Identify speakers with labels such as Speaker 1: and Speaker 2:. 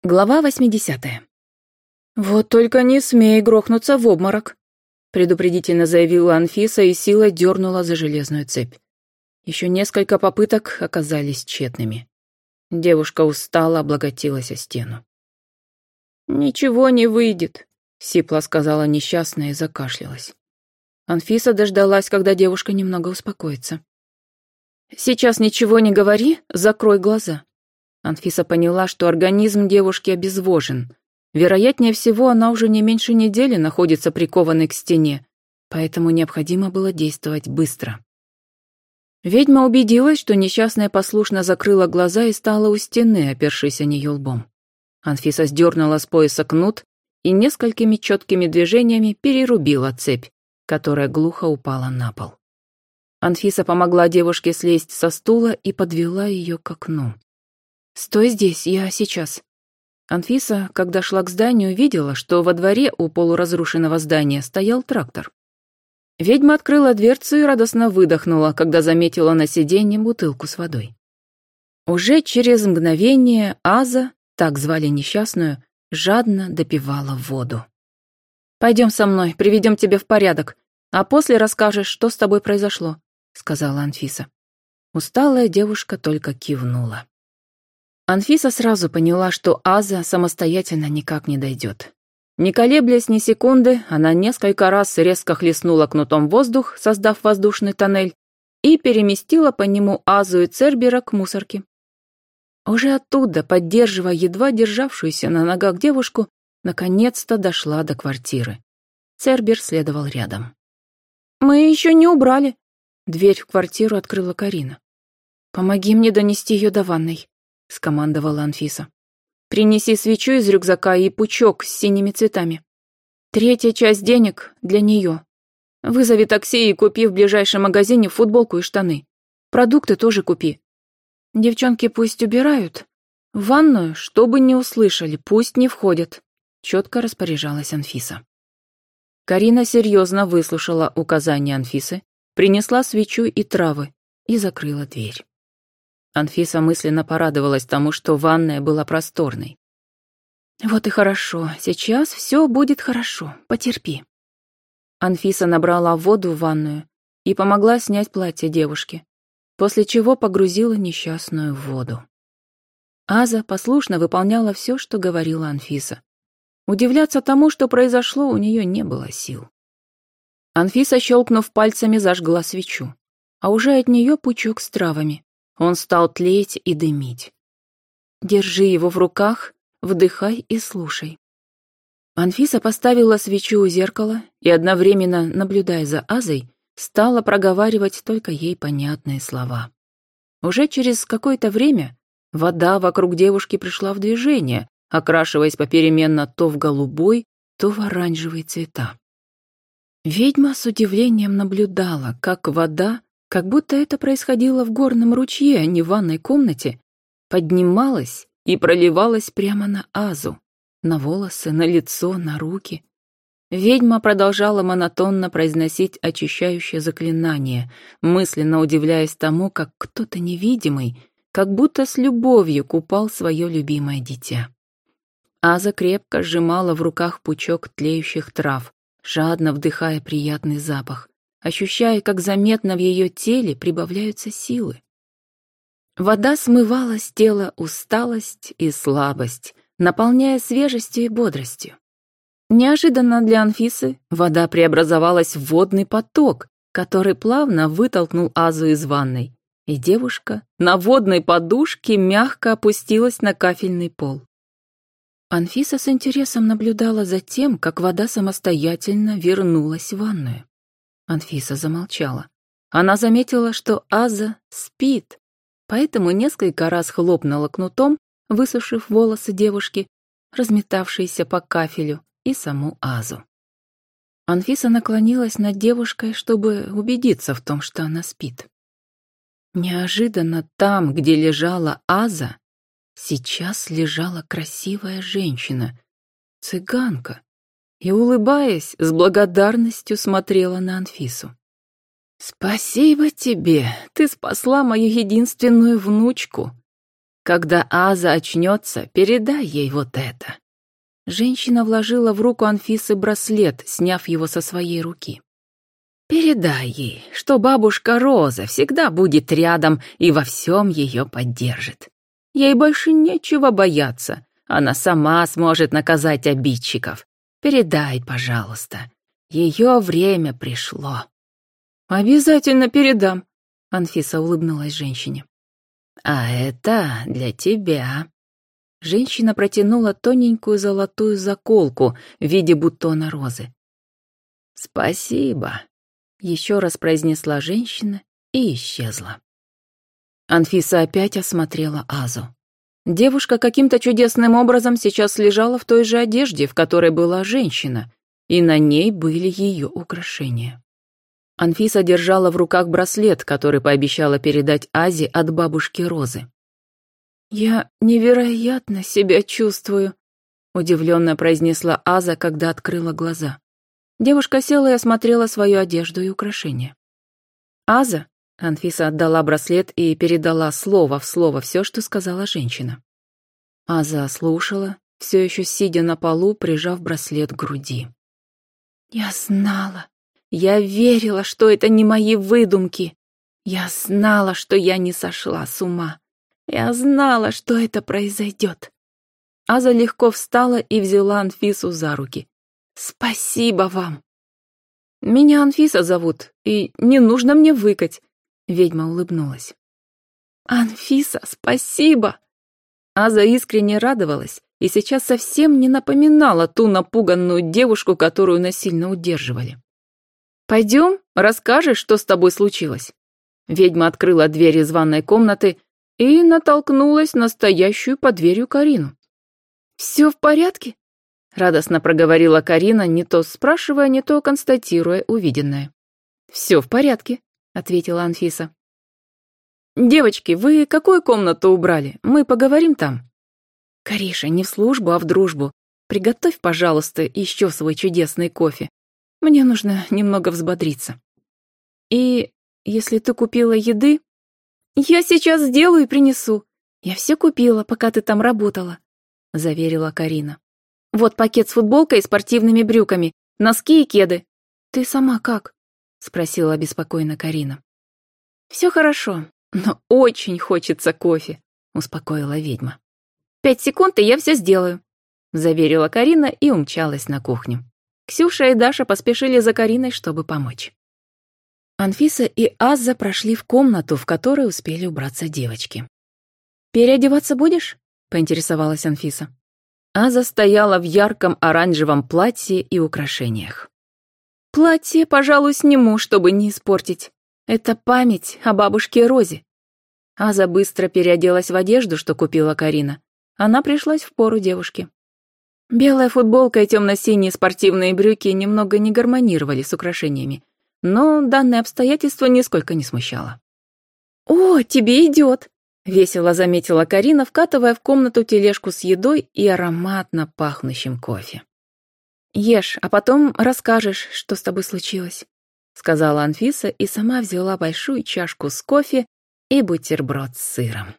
Speaker 1: Глава 80. «Вот только не смей грохнуться в обморок», — предупредительно заявила Анфиса и силой дернула за железную цепь. Еще несколько попыток оказались тщетными. Девушка устало облокотилась о стену. «Ничего не выйдет», — сипло сказала несчастная и закашлялась. Анфиса дождалась, когда девушка немного успокоится. «Сейчас ничего не говори, закрой глаза». Анфиса поняла, что организм девушки обезвожен. Вероятнее всего, она уже не меньше недели находится прикованной к стене, поэтому необходимо было действовать быстро. Ведьма убедилась, что несчастная послушно закрыла глаза и стала у стены, опершись о нее лбом. Анфиса сдернула с пояса кнут и несколькими четкими движениями перерубила цепь, которая глухо упала на пол. Анфиса помогла девушке слезть со стула и подвела ее к окну. «Стой здесь, я сейчас». Анфиса, когда шла к зданию, видела, что во дворе у полуразрушенного здания стоял трактор. Ведьма открыла дверцу и радостно выдохнула, когда заметила на сиденье бутылку с водой. Уже через мгновение Аза, так звали несчастную, жадно допивала воду. «Пойдем со мной, приведем тебя в порядок, а после расскажешь, что с тобой произошло», — сказала Анфиса. Усталая девушка только кивнула. Анфиса сразу поняла, что Аза самостоятельно никак не дойдет. Не колеблясь ни секунды, она несколько раз резко хлестнула кнутом воздух, создав воздушный тоннель, и переместила по нему Азу и Цербера к мусорке. Уже оттуда, поддерживая едва державшуюся на ногах девушку, наконец-то дошла до квартиры. Цербер следовал рядом. «Мы еще не убрали». Дверь в квартиру открыла Карина. «Помоги мне донести ее до ванной», — скомандовала Анфиса. «Принеси свечу из рюкзака и пучок с синими цветами. Третья часть денег для нее. Вызови такси и купи в ближайшем магазине футболку и штаны. Продукты тоже купи. Девчонки пусть убирают. В ванную, чтобы не услышали, пусть не входят», — четко распоряжалась Анфиса. Карина серьезно выслушала указания Анфисы, принесла свечу и травы и закрыла дверь. Анфиса мысленно порадовалась тому, что ванная была просторной. «Вот и хорошо, сейчас все будет хорошо, потерпи». Анфиса набрала воду в ванную и помогла снять платье девушки, после чего погрузила несчастную в воду. Аза послушно выполняла все, что говорила Анфиса. Удивляться тому, что произошло, у нее не было сил. Анфиса, щелкнув пальцами, зажгла свечу, а уже от нее пучок с травами. Он стал тлеть и дымить. «Держи его в руках, вдыхай и слушай». Анфиса поставила свечу у зеркала и, одновременно наблюдая за Азой, стала проговаривать только ей понятные слова. Уже через какое-то время вода вокруг девушки пришла в движение, окрашиваясь попеременно то в голубой, то в оранжевые цвета. Ведьма с удивлением наблюдала, как вода, как будто это происходило в горном ручье, а не в ванной комнате, поднималась и проливалась прямо на Азу, на волосы, на лицо, на руки. Ведьма продолжала монотонно произносить очищающее заклинание, мысленно удивляясь тому, как кто-то невидимый, как будто с любовью купал свое любимое дитя. Аза крепко сжимала в руках пучок тлеющих трав, жадно вдыхая приятный запах, ощущая, как заметно в ее теле прибавляются силы. Вода смывала с тела усталость и слабость, наполняя свежестью и бодростью. Неожиданно для Анфисы вода преобразовалась в водный поток, который плавно вытолкнул Азу из ванной, и девушка на водной подушке мягко опустилась на кафельный пол. Анфиса с интересом наблюдала за тем, как вода самостоятельно вернулась в ванную. Анфиса замолчала. Она заметила, что Аза спит, поэтому несколько раз хлопнула кнутом, высушив волосы девушки, разметавшиеся по кафелю, и саму Азу. Анфиса наклонилась над девушкой, чтобы убедиться в том, что она спит. Неожиданно там, где лежала Аза, сейчас лежала красивая женщина, цыганка, и, улыбаясь, с благодарностью смотрела на Анфису. «Спасибо тебе, ты спасла мою единственную внучку», Когда Аза очнется, передай ей вот это». Женщина вложила в руку Анфисы браслет, сняв его со своей руки. «Передай ей, что бабушка Роза всегда будет рядом и во всем ее поддержит. Ей больше нечего бояться, она сама сможет наказать обидчиков. Передай, пожалуйста, ее время пришло». «Обязательно передам», — Анфиса улыбнулась женщине. «А это для тебя». Женщина протянула тоненькую золотую заколку в виде бутона розы. «Спасибо», — еще раз произнесла женщина и исчезла. Анфиса опять осмотрела Азу. Девушка каким-то чудесным образом сейчас лежала в той же одежде, в которой была женщина, и на ней были ее украшения. Анфиса держала в руках браслет, который пообещала передать Азе от бабушки Розы. «Я невероятно себя чувствую», — удивленно произнесла Аза, когда открыла глаза. Девушка села и осмотрела свою одежду и украшения. «Аза», — Анфиса отдала браслет и передала слово в слово все, что сказала женщина. Аза слушала, все еще сидя на полу, прижав браслет к груди. «Я знала, я верила, что это не мои выдумки. Я знала, что я не сошла с ума. Я знала, что это произойдет». Аза легко встала и взяла Анфису за руки. «Спасибо вам!» «Меня Анфиса зовут, и не нужно мне выкать», — ведьма улыбнулась. «Анфиса, спасибо!» Аза искренне радовалась и сейчас совсем не напоминала ту напуганную девушку, которую насильно удерживали. «Пойдем, расскажешь, что с тобой случилось». Ведьма открыла дверь из ванной комнаты и натолкнулась на стоящую под дверью Карину. «Все в порядке?» — радостно проговорила Карина, не то спрашивая, не то констатируя увиденное. «Все в порядке», — ответила Анфиса. «Девочки, вы какую комнату убрали? Мы поговорим там». «Кариша, не в службу, а в дружбу. Приготовь, пожалуйста, еще свой чудесный кофе. Мне нужно немного взбодриться. И если ты купила еды...» «Я сейчас сделаю и принесу. Я все купила, пока ты там работала», — заверила Карина. «Вот пакет с футболкой и спортивными брюками, носки и кеды. Ты сама как?» — спросила обеспокоенно Карина. «Все хорошо, но очень хочется кофе», — успокоила ведьма. 5 секунд, и я все сделаю», — заверила Карина и умчалась на кухню. Ксюша и Даша поспешили за Кариной, чтобы помочь. Анфиса и Аза прошли в комнату, в которой успели убраться девочки. «Переодеваться будешь?» — поинтересовалась Анфиса. Аза стояла в ярком оранжевом платье и украшениях. «Платье, пожалуй, сниму, чтобы не испортить. Это память о бабушке Розе». Аза быстро переоделась в одежду, что купила Карина. Она пришлась впору девушке. Белая футболка и темно-синие спортивные брюки немного не гармонировали с украшениями, но данное обстоятельство нисколько не смущало. «О, тебе идет!» — весело заметила Карина, вкатывая в комнату тележку с едой и ароматно пахнущим кофе. «Ешь, а потом расскажешь, что с тобой случилось», — сказала Анфиса и сама взяла большую чашку с кофе и бутерброд с сыром.